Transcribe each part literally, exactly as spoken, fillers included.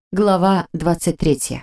Глава двадцать третья.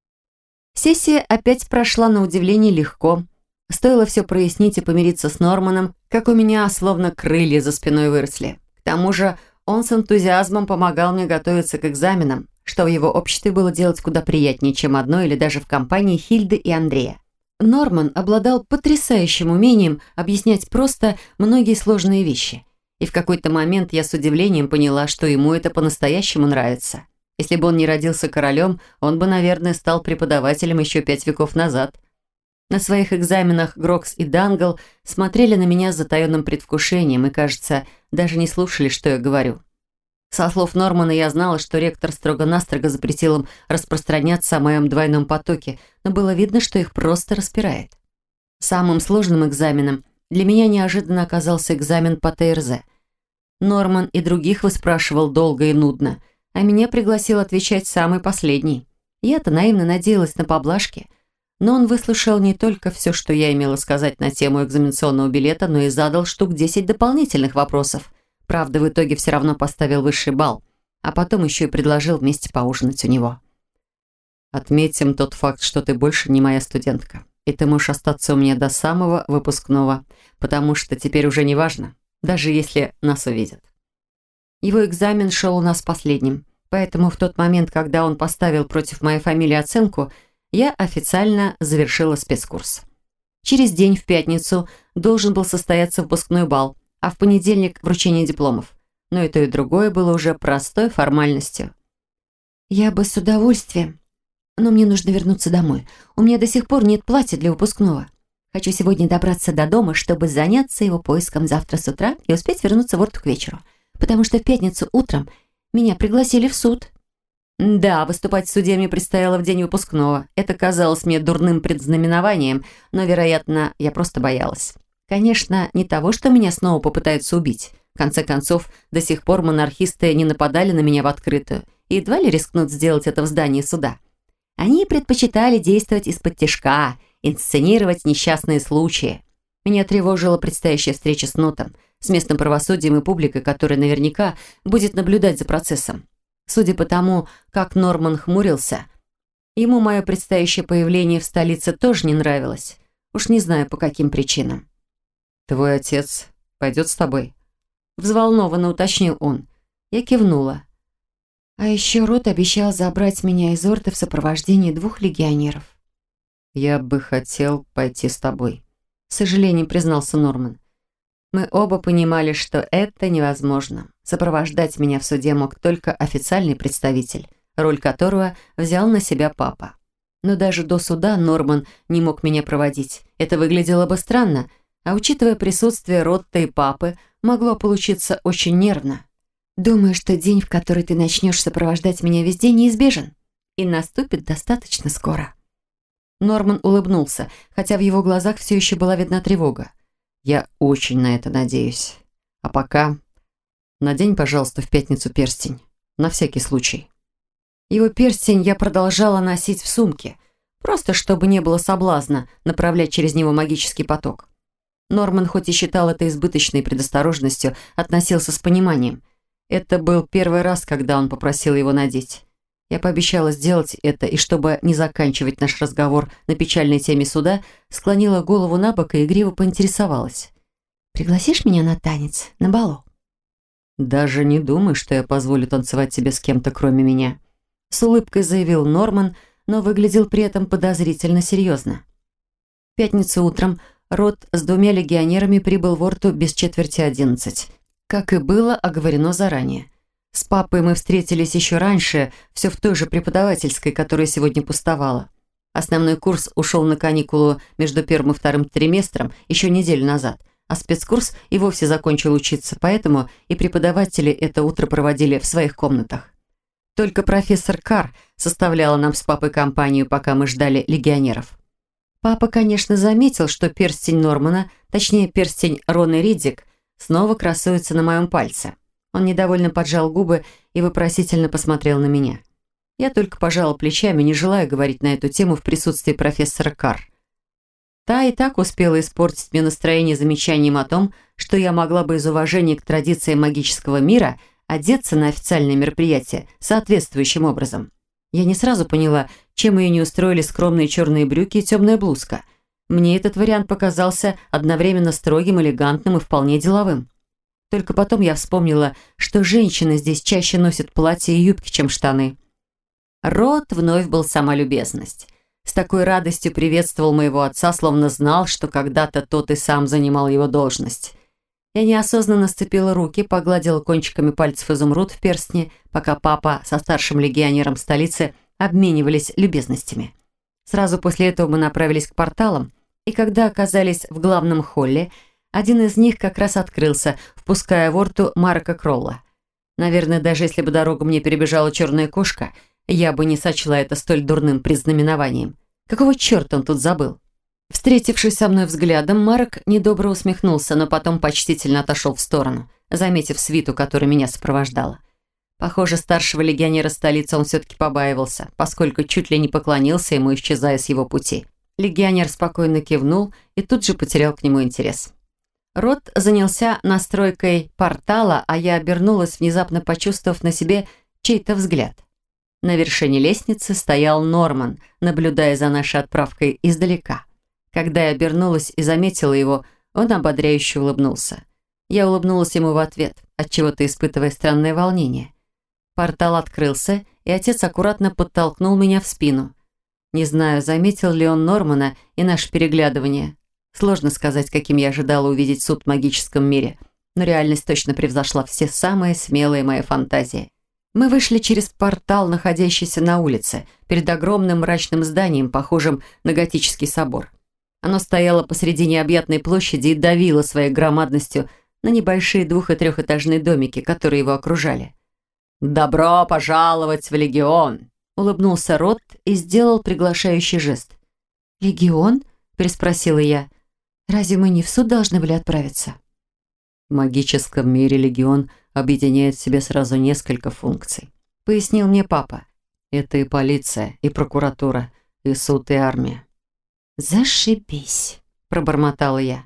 Сессия опять прошла на удивление легко. Стоило все прояснить и помириться с Норманом, как у меня словно крылья за спиной выросли. К тому же он с энтузиазмом помогал мне готовиться к экзаменам, что в его обществе было делать куда приятнее, чем одной или даже в компании Хильды и Андрея. Норман обладал потрясающим умением объяснять просто многие сложные вещи. И в какой-то момент я с удивлением поняла, что ему это по-настоящему нравится. Если бы он не родился королем, он бы, наверное, стал преподавателем еще пять веков назад. На своих экзаменах Грокс и Дангл смотрели на меня с затаенным предвкушением и, кажется, даже не слушали, что я говорю. Со слов Нормана я знала, что ректор строго-настрого запретил им распространяться о моем двойном потоке, но было видно, что их просто распирает. Самым сложным экзаменом для меня неожиданно оказался экзамен по Т Р З. Норман и других выспрашивал долго и нудно, а меня пригласил отвечать самый последний. Я-то наивно надеялась на поблажки, но он выслушал не только все, что я имела сказать на тему экзаменационного билета, но и задал штук десять дополнительных вопросов. Правда, в итоге все равно поставил высший балл, а потом еще и предложил вместе поужинать у него. «Отметим тот факт, что ты больше не моя студентка, и ты можешь остаться у меня до самого выпускного, потому что теперь уже не важно, даже если нас увидят». Его экзамен шел у нас последним, поэтому в тот момент, когда он поставил против моей фамилии оценку, я официально завершила спецкурс. Через день, в пятницу, должен был состояться выпускной бал, а в понедельник вручение дипломов. Но и то, и другое было уже простой формальностью. «Я бы с удовольствием, но мне нужно вернуться домой. У меня до сих пор нет платья для выпускного. Хочу сегодня добраться до дома, чтобы заняться его поиском завтра с утра и успеть вернуться в Орту к вечеру, потому что в пятницу утром меня пригласили в суд». Да, выступать в суде мне предстояло в день выпускного. Это казалось мне дурным предзнаменованием, но, вероятно, я просто боялась. Конечно, не того, что меня снова попытаются убить. В конце концов, до сих пор монархисты не нападали на меня в открытую и едва ли рискнут сделать это в здании суда. Они предпочитали действовать из-под тишка, инсценировать несчастные случаи. Меня тревожила предстоящая встреча с Нотом, с местным правосудием и публикой, которая наверняка будет наблюдать за процессом. Судя по тому, как Норман хмурился, ему мое предстоящее появление в столице тоже не нравилось. Уж не знаю, по каким причинам. «Твой отец пойдет с тобой?» Взволнованно уточнил он. Я кивнула. А еще Рот обещал забрать меня из Орты в сопровождении двух легионеров. «Я бы хотел пойти с тобой», — с сожалением признался Норман. Мы оба понимали, что это невозможно. Сопровождать меня в суде мог только официальный представитель, роль которого взял на себя папа. Но даже до суда Норман не мог меня проводить. Это выглядело бы странно, а учитывая присутствие Ротта и папы, могло получиться очень нервно. «Думаю, что день, в который ты начнешь сопровождать меня везде, неизбежен и наступит достаточно скоро». Норман улыбнулся, хотя в его глазах все еще была видна тревога. «Я очень на это надеюсь. А пока надень, пожалуйста, в пятницу перстень. На всякий случай». Его перстень я продолжала носить в сумке, просто чтобы не было соблазна направлять через него магический поток. Норман, хоть и считал это избыточной предосторожностью, относился с пониманием. Это был первый раз, когда он попросил его надеть. Я пообещала сделать это, и чтобы не заканчивать наш разговор на печальной теме суда, склонила голову на бок и игриво поинтересовалась. «Пригласишь меня на танец, на балу?» «Даже не думай, что я позволю танцевать тебе с кем-то, кроме меня», с улыбкой заявил Норман, но выглядел при этом подозрительно серьезно. В пятницу утром Рот с двумя легионерами прибыл в Орту без четверти одиннадцать, как и было оговорено заранее. С папой мы встретились еще раньше, все в той же преподавательской, которая сегодня пустовала. Основной курс ушел на каникулу между первым и вторым триместром еще неделю назад, а спецкурс и вовсе закончил учиться, поэтому и преподаватели это утро проводили в своих комнатах. Только профессор Карр составляла нам с папой компанию, пока мы ждали легионеров. Папа, конечно, заметил, что перстень Нормана, точнее перстень Роны Риддик, снова красуется на моем пальце. Он недовольно поджал губы и вопросительно посмотрел на меня. Я только пожала плечами, не желая говорить на эту тему в присутствии профессора Карр. Та и так успела испортить мне настроение замечанием о том, что я могла бы из уважения к традициям магического мира одеться на официальное мероприятие соответствующим образом. Я не сразу поняла, чем ее не устроили скромные черные брюки и темная блузка. Мне этот вариант показался одновременно строгим, элегантным и вполне деловым. Только потом я вспомнила, что женщины здесь чаще носят платья и юбки, чем штаны. Рот вновь был сама любезность. С такой радостью приветствовал моего отца, словно знал, что когда-то тот и сам занимал его должность. Я неосознанно сцепила руки, погладила кончиками пальцев изумруд в перстне, пока папа со старшим легионером столицы обменивались любезностями. Сразу после этого мы направились к порталам, и когда оказались в главном холле, один из них как раз открылся, впуская в орту Марка Кролла. Наверное, даже если бы дорогу мне перебежала черная кошка, я бы не сочла это столь дурным предзнаменованием. Какого черта он тут забыл? Встретившись со мной взглядом, Марк недобро усмехнулся, но потом почтительно отошел в сторону, заметив свиту, которая меня сопровождала. Похоже, старшего легионера столицы он все-таки побаивался, поскольку чуть ли не поклонился ему, исчезая с его пути. Легионер спокойно кивнул и тут же потерял к нему интерес. Рот занялся настройкой портала, а я обернулась, внезапно почувствовав на себе чей-то взгляд. На вершине лестницы стоял Норман, наблюдая за нашей отправкой издалека. Когда я обернулась и заметила его, он ободряюще улыбнулся. Я улыбнулась ему в ответ, отчего-то испытывая странное волнение. Портал открылся, и отец аккуратно подтолкнул меня в спину. Не знаю, заметил ли он Нормана и наше переглядывание. Сложно сказать, каким я ожидала увидеть суд в магическом мире, но реальность точно превзошла все самые смелые мои фантазии. Мы вышли через портал, находящийся на улице, перед огромным мрачным зданием, похожим на готический собор. Оно стояло посреди необъятной площади и давило своей громадностью на небольшие двух- и трехэтажные домики, которые его окружали. «Добро пожаловать в Легион!» — улыбнулся Рот и сделал приглашающий жест. «Легион?» — переспросила я. «Разве мы не в суд должны были отправиться?» В магическом мире Легион объединяет в себе сразу несколько функций, пояснил мне папа. Это и полиция, и прокуратура, и суд, и армия. «Зашибись», — пробормотала я.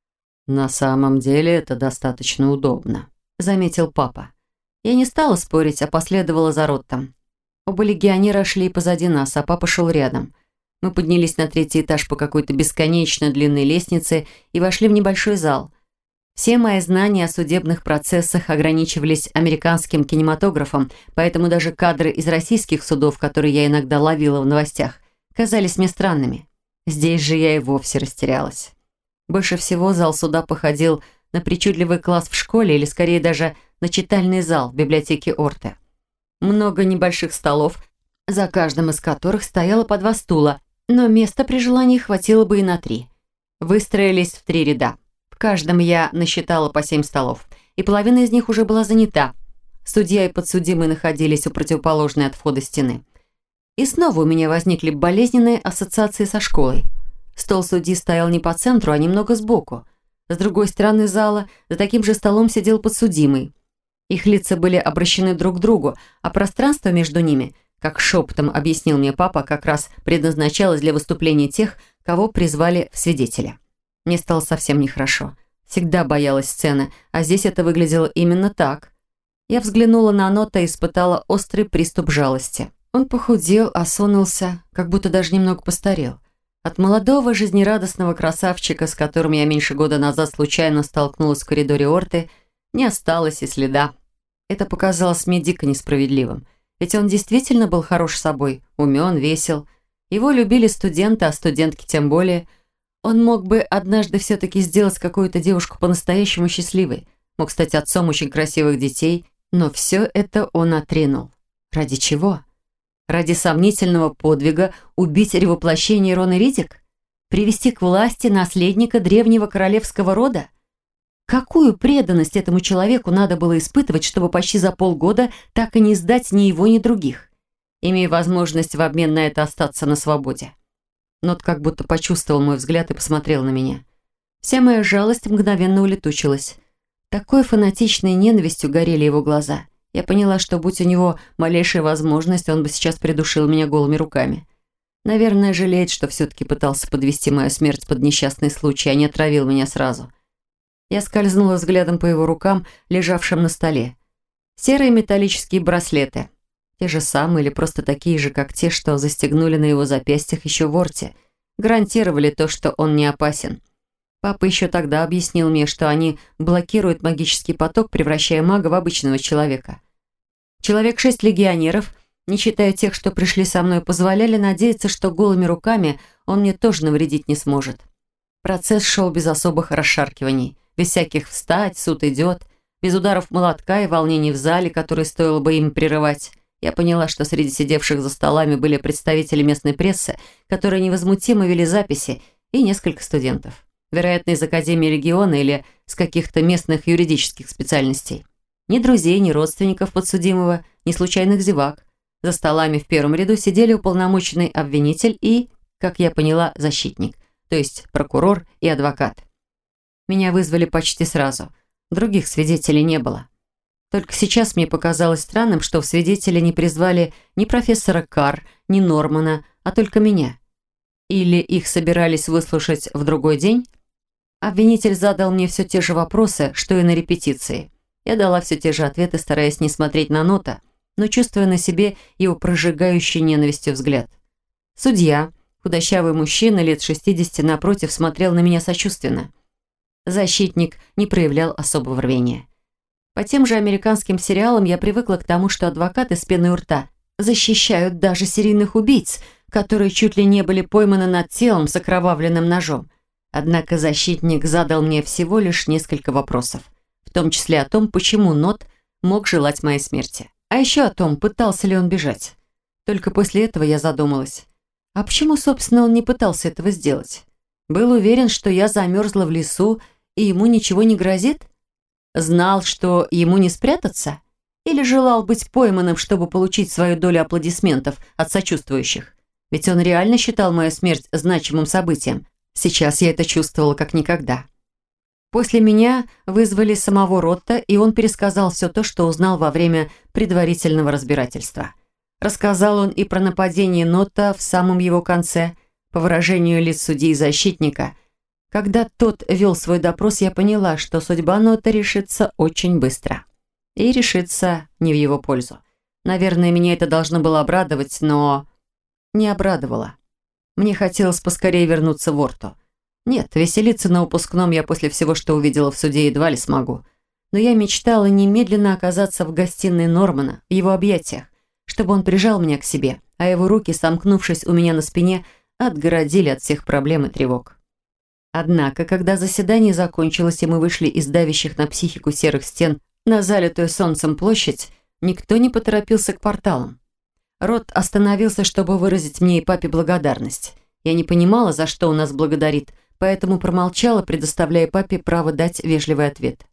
«На самом деле это достаточно удобно», — заметил папа. Я не стала спорить, а последовала за Роттом. Оба легионера шли позади нас, а папа шел рядом. Мы поднялись на третий этаж по какой-то бесконечно длинной лестнице и вошли в небольшой зал. Все мои знания о судебных процессах ограничивались американским кинематографом, поэтому даже кадры из российских судов, которые я иногда ловила в новостях, казались мне странными. Здесь же я и вовсе растерялась. Больше всего зал суда походил на причудливый класс в школе или, скорее, даже на читальный зал в библиотеке Орте. Много небольших столов, за каждым из которых стояло по два стула, но места при желании хватило бы и на три. Выстроились в три ряда. В каждом я насчитала по семь столов, и половина из них уже была занята. Судья и подсудимый находились у противоположной от входа стены. И снова у меня возникли болезненные ассоциации со школой. Стол судьи стоял не по центру, а немного сбоку. С другой стороны зала за таким же столом сидел подсудимый. Их лица были обращены друг к другу, а пространство между ними, как шепотом объяснил мне папа, как раз предназначалось для выступления тех, кого призвали в свидетели. Мне стало совсем нехорошо. Всегда боялась сцены, а здесь это выглядело именно так. Я взглянула на Нота и испытала острый приступ жалости. Он похудел, осунулся, как будто даже немного постарел. От молодого, жизнерадостного красавчика, с которым я меньше года назад случайно столкнулась в коридоре Орты, не осталось и следа. Это показалось мне дико несправедливым. Ведь он действительно был хорош собой, умен, весел. Его любили студенты, а студентки тем более. Он мог бы однажды все-таки сделать какую-то девушку по-настоящему счастливой. Мог стать отцом очень красивых детей, но все это он отринул. Ради чего? Ради сомнительного подвига убить ревоплощение Роны Ридик? Привести к власти наследника древнего королевского рода? Какую преданность этому человеку надо было испытывать, чтобы почти за полгода так и не сдать ни его, ни других, имея возможность в обмен на это остаться на свободе? Нот как будто почувствовал мой взгляд и посмотрел на меня. Вся моя жалость мгновенно улетучилась. Такой фанатичной ненавистью горели его глаза. Я поняла, что будь у него малейшая возможность, он бы сейчас придушил меня голыми руками. Наверное, жалеет, что все-таки пытался подвести мою смерть под несчастный случай, а не отравил меня сразу. Я скользнула взглядом по его рукам, лежавшим на столе. Серые металлические браслеты. Те же самые или просто такие же, как те, что застегнули на его запястьях еще в Орте. Гарантировали то, что он не опасен. Папа еще тогда объяснил мне, что они блокируют магический поток, превращая мага в обычного человека. Человек шесть легионеров, не считая тех, что пришли со мной, позволяли надеяться, что голыми руками он мне тоже навредить не сможет. Процесс шел без особых расшаркиваний, без всяких «встать, суд идет», без ударов молотка и волнений в зале, которые стоило бы им прерывать. Я поняла, что среди сидевших за столами были представители местной прессы, которые невозмутимо вели записи, и несколько студентов. Вероятно, из Академии региона или с каких-то местных юридических специальностей. Ни друзей, ни родственников подсудимого, ни случайных зевак. За столами в первом ряду сидели уполномоченный обвинитель и, как я поняла, защитник, то есть прокурор и адвокат. Меня вызвали почти сразу. Других свидетелей не было. Только сейчас мне показалось странным, что в свидетели не призвали ни профессора Карр, ни Нормана, а только меня. Или их собирались выслушать в другой день? Обвинитель задал мне все те же вопросы, что и на репетиции. Я дала все те же ответы, стараясь не смотреть на Нота, но чувствуя на себе его прожигающий ненавистью взгляд. Судья, худощавый мужчина лет шестидесяти, напротив, смотрел на меня сочувственно. Защитник не проявлял особого рвения. По тем же американским сериалам я привыкла к тому, что адвокаты с пеной у рта защищают даже серийных убийц, которые чуть ли не были пойманы над телом с окровавленным ножом. Однако защитник задал мне всего лишь несколько вопросов, в том числе о том, почему Нот мог желать моей смерти. А еще о том, пытался ли он бежать. Только после этого я задумалась. А почему, собственно, он не пытался этого сделать? Был уверен, что я замерзла в лесу, и ему ничего не грозит? Знал, что ему не спрятаться? Или желал быть пойманным, чтобы получить свою долю аплодисментов от сочувствующих? Ведь он реально считал мою смерть значимым событием. Сейчас я это чувствовала как никогда. После меня вызвали самого Ротта, и он пересказал все то, что узнал во время предварительного разбирательства. Рассказал он и про нападение Нота в самом его конце, по выражению лиц судьи и защитника. Когда тот вел свой допрос, я поняла, что судьба Нота решится очень быстро. И решится не в его пользу. Наверное, меня это должно было обрадовать, но не обрадовало. Мне хотелось поскорее вернуться в Орту. Нет, веселиться на выпускном я после всего, что увидела в суде, едва ли смогу. Но я мечтала немедленно оказаться в гостиной Нормана, в его объятиях, чтобы он прижал меня к себе, а его руки, сомкнувшись у меня на спине, отгородили от всех проблем и тревог. Однако, когда заседание закончилось, и мы вышли из давящих на психику серых стен на залитую солнцем площадь, никто не поторопился к порталам. Рот остановился, чтобы выразить мне и папе благодарность. Я не понимала, за что он нас благодарит, поэтому промолчала, предоставляя папе право дать вежливый ответ.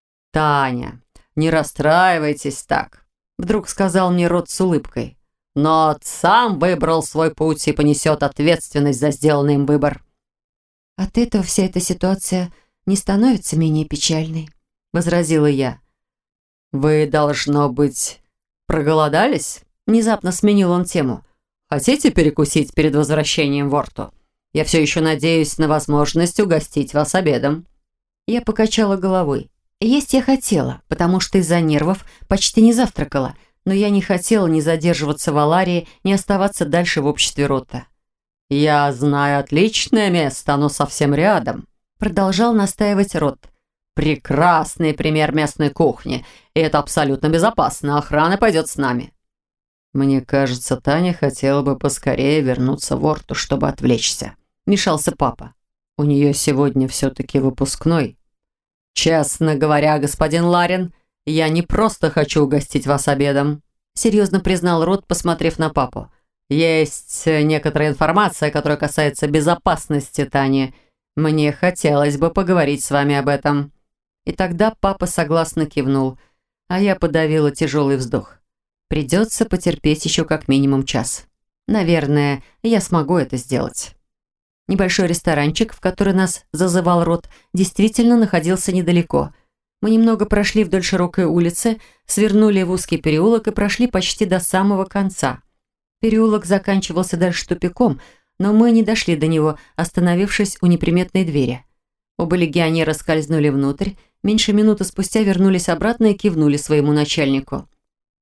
«Таня, не расстраивайтесь так», — вдруг сказал мне Рот с улыбкой. «Нот сам выбрал свой путь и понесет ответственность за сделанный им выбор». «От этого вся эта ситуация не становится менее печальной», — возразила я. «Вы, должно быть, проголодались?» Внезапно сменил он тему. «Хотите перекусить перед возвращением в Орту? Я все еще надеюсь на возможность угостить вас обедом». Я покачала головой. Есть я хотела, потому что из-за нервов почти не завтракала, но я не хотела ни задерживаться в Аларии, ни оставаться дальше в обществе Рота. «Я знаю отличное место, оно совсем рядом», продолжал настаивать Рот. «Прекрасный пример местной кухни, и это абсолютно безопасно, охрана пойдет с нами». «Мне кажется, Таня хотела бы поскорее вернуться в Орту, чтобы отвлечься», — вмешался папа. «У нее сегодня все-таки выпускной». «Честно говоря, господин Ларин, я не просто хочу угостить вас обедом», — серьезно признал Рот, посмотрев на папу. «Есть некоторая информация, которая касается безопасности Тани. Мне хотелось бы поговорить с вами об этом». И тогда папа согласно кивнул, а я подавила тяжелый вздох. Придется потерпеть еще как минимум час. Наверное, я смогу это сделать. Небольшой ресторанчик, в который нас зазывал Рот, действительно находился недалеко. Мы немного прошли вдоль широкой улицы, свернули в узкий переулок и прошли почти до самого конца. Переулок заканчивался дальше тупиком, но мы не дошли до него, остановившись у неприметной двери. Оба легионера скользнули внутрь, меньше минуты спустя вернулись обратно и кивнули своему начальнику.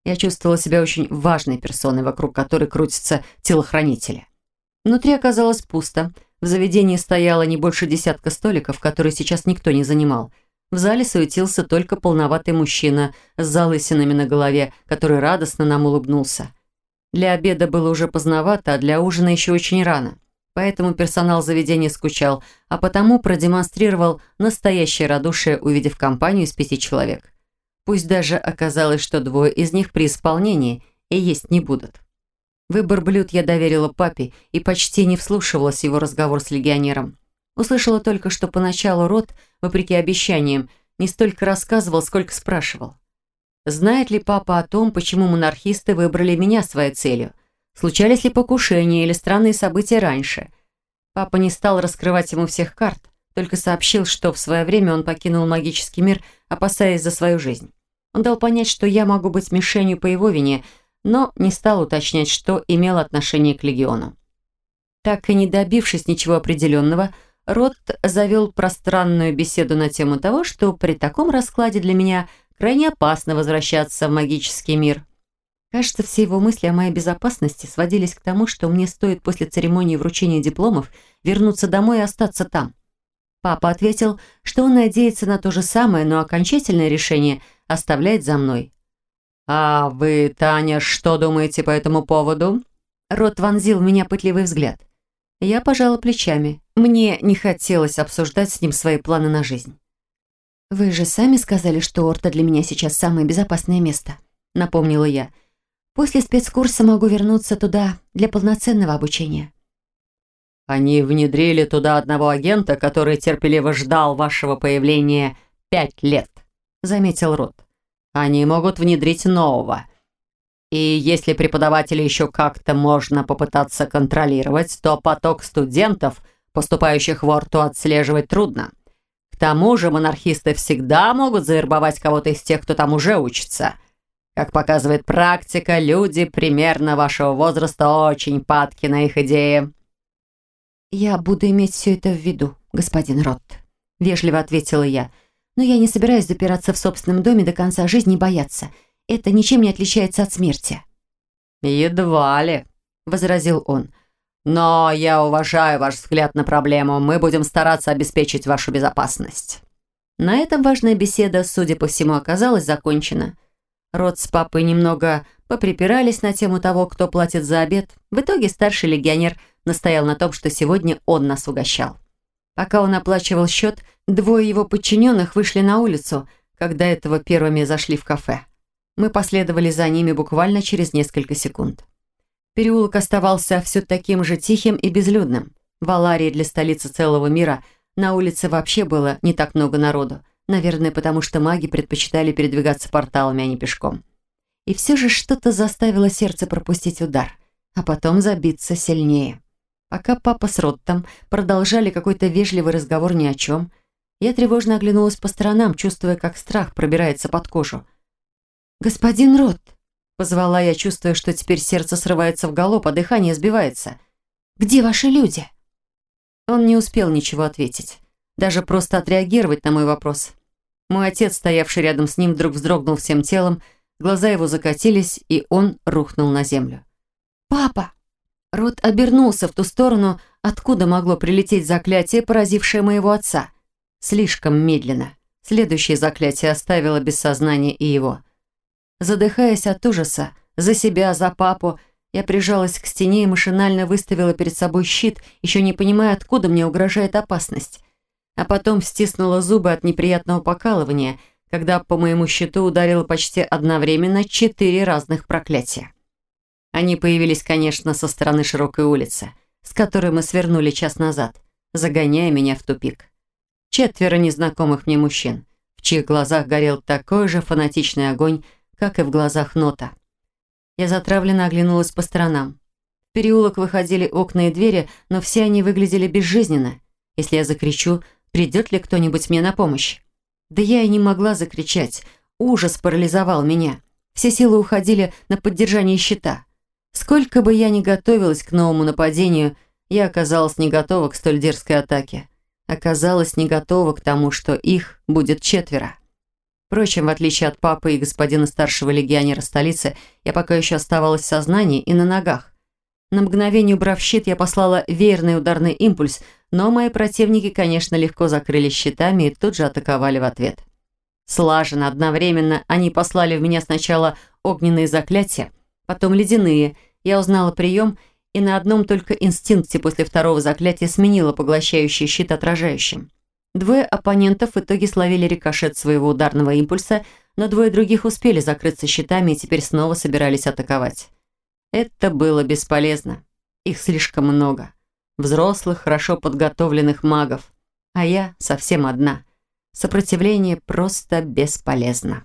Я чувствовала себя очень важной персоной, вокруг которой крутятся телохранители. Внутри оказалось пусто. В заведении стояло не больше десятка столиков, которые сейчас никто не занимал. В зале суетился только полноватый мужчина с залысинами на голове, который радостно нам улыбнулся. Для обеда было уже поздновато, а для ужина еще очень рано. Поэтому персонал заведения скучал, а потому продемонстрировал настоящее радушие, увидев компанию из пяти человек. Пусть даже оказалось, что двое из них при исполнении и есть не будут. Выбор блюд я доверила папе и почти не вслушивалась в его разговор с легионером. Услышала только, что поначалу Рот, вопреки обещаниям, не столько рассказывал, сколько спрашивал. Знает ли папа о том, почему монархисты выбрали меня своей целью? Случались ли покушения или странные события раньше? Папа не стал раскрывать ему всех карт, только сообщил, что в свое время он покинул магический мир, опасаясь за свою жизнь. Он дал понять, что я могу быть мишенью по его вине, но не стал уточнять, что имело отношение к легиону. Так и не добившись ничего определенного, Рот завел пространную беседу на тему того, что при таком раскладе для меня крайне опасно возвращаться в магический мир. Кажется, все его мысли о моей безопасности сводились к тому, что мне стоит после церемонии вручения дипломов вернуться домой и остаться там. Папа ответил, что он надеется на то же самое, но окончательное решение оставляет за мной. «А вы, Таня, что думаете по этому поводу?» Рот вонзил в меня пытливый взгляд. Я пожала плечами. Мне не хотелось обсуждать с ним свои планы на жизнь. «Вы же сами сказали, что Орта для меня сейчас самое безопасное место», — напомнила я. «После спецкурса могу вернуться туда для полноценного обучения». «Они внедрили туда одного агента, который терпеливо ждал вашего появления пять лет», — заметил Рот. «Они могут внедрить нового. И если преподавателя еще как-то можно попытаться контролировать, то поток студентов, поступающих в Орту, отслеживать трудно. К тому же монархисты всегда могут завербовать кого-то из тех, кто там уже учится. Как показывает практика, люди примерно вашего возраста очень падки на их идеи». «Я буду иметь все это в виду, господин Рот», — вежливо ответила я. «Но я не собираюсь запираться в собственном доме до конца жизни и бояться. Это ничем не отличается от смерти». «Едва ли», — возразил он. «Но я уважаю ваш взгляд на проблему. Мы будем стараться обеспечить вашу безопасность». На этом важная беседа, судя по всему, оказалась закончена. Рот с папой немного поприпирались на тему того, кто платит за обед. В итоге старший легионер настоял на том, что сегодня он нас угощал. Пока он оплачивал счет, двое его подчиненных вышли на улицу, когда этого первыми зашли в кафе. Мы последовали за ними буквально через несколько секунд. Переулок оставался все таким же тихим и безлюдным. В Аларии для столицы целого мира на улице вообще было не так много народу. Наверное, потому что маги предпочитали передвигаться порталами, а не пешком. И все же что-то заставило сердце пропустить удар, а потом забиться сильнее. Пока папа с Роттом продолжали какой-то вежливый разговор ни о чем, я тревожно оглянулась по сторонам, чувствуя, как страх пробирается под кожу. «Господин Рот!» — позвала я, чувствуя, что теперь сердце срывается в галоп, а дыхание сбивается. «Где ваши люди?» Он не успел ничего ответить, даже просто отреагировать на мой вопрос. Мой отец, стоявший рядом с ним, вдруг вздрогнул всем телом, глаза его закатились, и он рухнул на землю. «Папа!» Рот обернулся в ту сторону, откуда могло прилететь заклятие, поразившее моего отца. Слишком медленно. Следующее заклятие оставило без сознания и его. Задыхаясь от ужаса, за себя, за папу, я прижалась к стене и машинально выставила перед собой щит, еще не понимая, откуда мне угрожает опасность. А потом стиснула зубы от неприятного покалывания, когда по моему щиту ударило почти одновременно четыре разных проклятия. Они появились, конечно, со стороны широкой улицы, с которой мы свернули час назад, загоняя меня в тупик. Четверо незнакомых мне мужчин, в чьих глазах горел такой же фанатичный огонь, как и в глазах Нота. Я затравленно оглянулась по сторонам. В переулок выходили окна и двери, но все они выглядели безжизненно. Если я закричу, придет ли кто-нибудь мне на помощь? Да я и не могла закричать. Ужас парализовал меня. Все силы уходили на поддержание щита. Сколько бы я ни готовилась к новому нападению, я оказалась не готова к столь дерзкой атаке. Оказалась не готова к тому, что их будет четверо. Впрочем, в отличие от папы и господина старшего легионера столицы, я пока еще оставалась в сознании и на ногах. На мгновение убрав щит, я послала веерный ударный импульс, но мои противники, конечно, легко закрылись щитами и тут же атаковали в ответ. Слаженно, одновременно они послали в меня сначала огненные заклятия, потом ледяные. Я узнала прием и на одном только инстинкте после второго заклятия сменила поглощающий щит отражающим. Двое оппонентов в итоге словили рикошет своего ударного импульса, но двое других успели закрыться щитами и теперь снова собирались атаковать. Это было бесполезно. Их слишком много. Взрослых, хорошо подготовленных магов. А я совсем одна. Сопротивление просто бесполезно.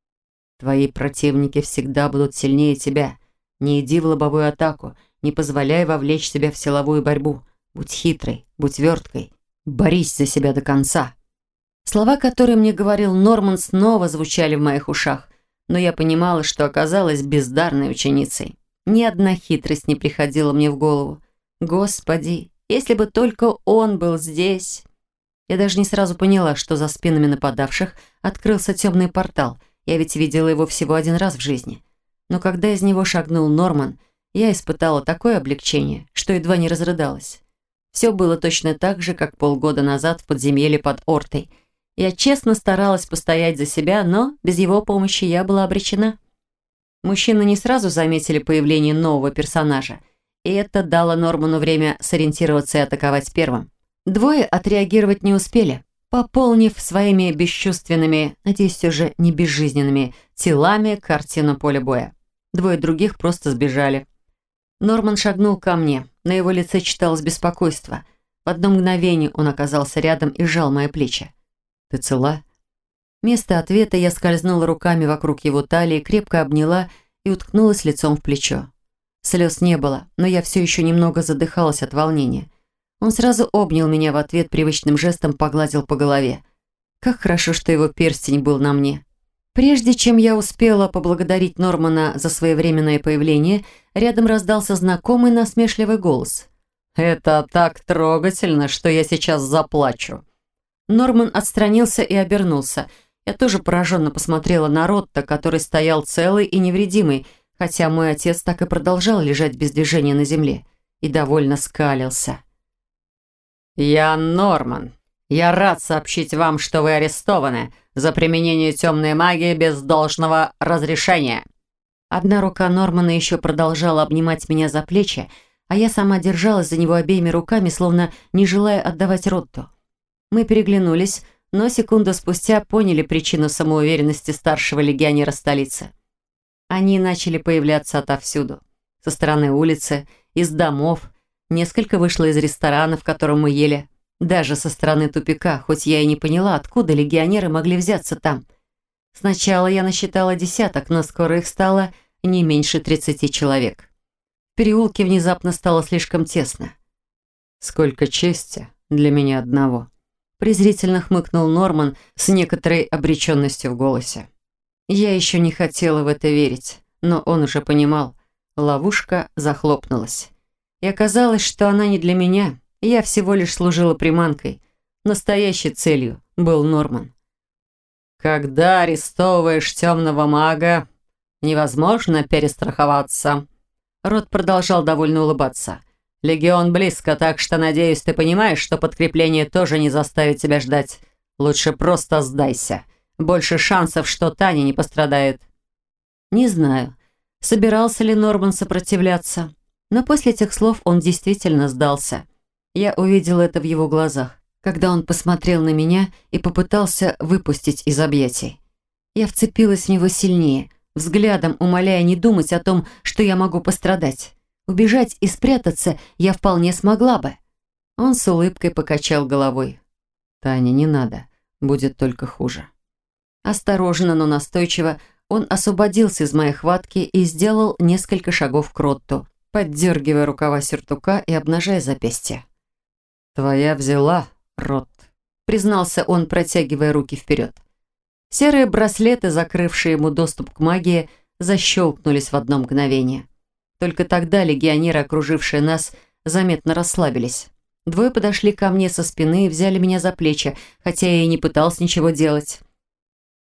Твои противники всегда будут сильнее тебя. Не иди в лобовую атаку. Не позволяй вовлечь себя в силовую борьбу. Будь хитрой, будь верткой. Борись за себя до конца. Слова, которые мне говорил Норман, снова звучали в моих ушах, но я понимала, что оказалась бездарной ученицей. Ни одна хитрость не приходила мне в голову. Господи, если бы только он был здесь. Я даже не сразу поняла, что за спинами нападавших открылся темный портал. Я ведь видела его всего один раз в жизни. Но когда из него шагнул Норман, я испытала такое облегчение, что едва не разрыдалась. Все было точно так же, как полгода назад в подземелье под Ортой. Я честно старалась постоять за себя, но без его помощи я была обречена. Мужчины не сразу заметили появление нового персонажа, и это дало Норману время сориентироваться и атаковать первым. Двое отреагировать не успели, пополнив своими бесчувственными, надеюсь, все же не безжизненными, телами картину поля боя. Двое других просто сбежали. Норман шагнул ко мне, на его лице читалось беспокойство. В одно мгновение он оказался рядом и сжал мои плечи. «Ты цела?» Вместо ответа я скользнула руками вокруг его талии, крепко обняла и уткнулась лицом в плечо. Слез не было, но я все еще немного задыхалась от волнения. Он сразу обнял меня в ответ, привычным жестом погладил по голове. Как хорошо, что его перстень был на мне. Прежде чем я успела поблагодарить Нормана за своевременное появление, рядом раздался знакомый насмешливый голос. «Это так трогательно, что я сейчас заплачу». Норман отстранился и обернулся. Я тоже пораженно посмотрела на Ротта, который стоял целый и невредимый, хотя мой отец так и продолжал лежать без движения на земле и довольно скалился. «Я Норман. Я рад сообщить вам, что вы арестованы за применение темной магии без должного разрешения». Одна рука Нормана еще продолжала обнимать меня за плечи, а я сама держалась за него обеими руками, словно не желая отдавать Ротту. Мы переглянулись, но секунду спустя поняли причину самоуверенности старшего легионера столицы. Они начали появляться отовсюду. Со стороны улицы, из домов, несколько вышло из ресторана, в котором мы ели, даже со стороны тупика, хоть я и не поняла, откуда легионеры могли взяться там. Сначала я насчитала десяток, но скоро их стало не меньше тридцати человек. В переулке внезапно стало слишком тесно. «Сколько чести для меня одного», — презрительно хмыкнул Норман с некоторой обреченностью в голосе. Я еще не хотела в это верить, но он уже понимал. Ловушка захлопнулась. И оказалось, что она не для меня. Я всего лишь служила приманкой. Настоящей целью был Норман. «Когда арестовываешь темного мага, невозможно перестраховаться». Рот продолжал довольно улыбаться. «Легион близко, так что, надеюсь, ты понимаешь, что подкрепление тоже не заставит тебя ждать. Лучше просто сдайся. Больше шансов, что Таня не пострадает». Не знаю, собирался ли Норман сопротивляться, но после этих слов он действительно сдался. Я увидела это в его глазах, когда он посмотрел на меня и попытался выпустить из объятий. Я вцепилась в него сильнее, взглядом умоляя не думать о том, что я могу пострадать. Убежать и спрятаться я вполне смогла бы. Он с улыбкой покачал головой. «Таня, не надо, будет только хуже». Осторожно, но настойчиво он освободился из моей хватки и сделал несколько шагов к Ротту, поддергивая рукава сюртука и обнажая запястье. «Твоя взяла, Ротт», — признался он, протягивая руки вперед. Серые браслеты, закрывшие ему доступ к магии, защелкнулись в одно мгновение. Только тогда легионеры, окружившие нас, заметно расслабились. Двое подошли ко мне со спины и взяли меня за плечи, хотя я и не пыталась ничего делать.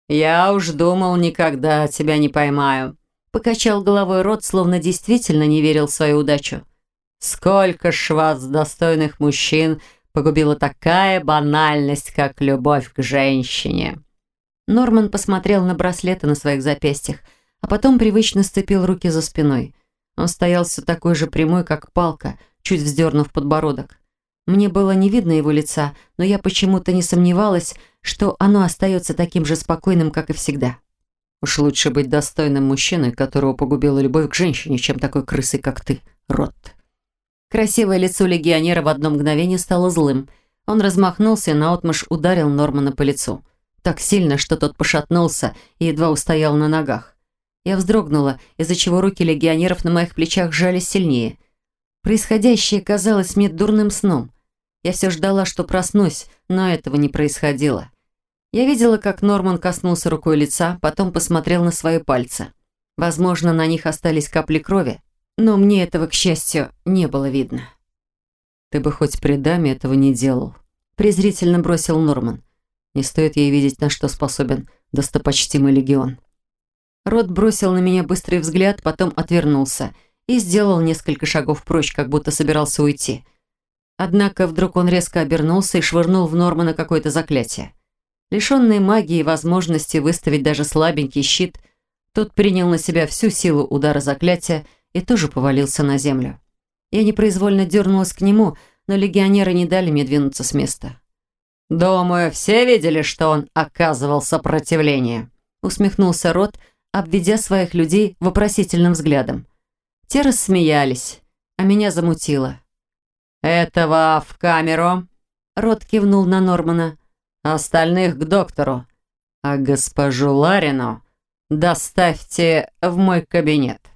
«Я уж думал, никогда тебя не поймаю», — покачал головой Рот, словно действительно не верил в свою удачу. «Сколько ж вас, достойных мужчин, погубила такая банальность, как любовь к женщине». Норман посмотрел на браслеты на своих запястьях, а потом привычно сцепил руки за спиной. Он стоял все такой же прямой, как палка, чуть вздернув подбородок. Мне было не видно его лица, но я почему-то не сомневалась, что оно остается таким же спокойным, как и всегда. «Уж лучше быть достойным мужчиной, которого погубила любовь к женщине, чем такой крысой, как ты, Рот». Красивое лицо легионера в одно мгновение стало злым. Он размахнулся и наотмашь ударил Нормана по лицу. Так сильно, что тот пошатнулся и едва устоял на ногах. Я вздрогнула, из-за чего руки легионеров на моих плечах сжались сильнее. Происходящее казалось мне дурным сном. Я все ждала, что проснусь, но этого не происходило. Я видела, как Норман коснулся рукой лица, потом посмотрел на свои пальцы. Возможно, на них остались капли крови, но мне этого, к счастью, не было видно. «Ты бы хоть при даме этого не делал», — презрительно бросил Норман. «Не стоит ей видеть, на что способен достопочтимый легион». Рот бросил на меня быстрый взгляд, потом отвернулся и сделал несколько шагов прочь, как будто собирался уйти. Однако вдруг он резко обернулся и швырнул в Нормана какое-то заклятие. Лишенный магии и возможности выставить даже слабенький щит, тот принял на себя всю силу удара заклятия и тоже повалился на землю. Я непроизвольно дернулась к нему, но легионеры не дали мне двинуться с места. «Думаю, все видели, что он оказывал сопротивление», — усмехнулся Рот, обведя своих людей вопросительным взглядом. Те рассмеялись, а меня замутило. «Этого в камеру», — Рот кивнул на Нормана. «Остальных к доктору, а госпожу Ларину доставьте в мой кабинет».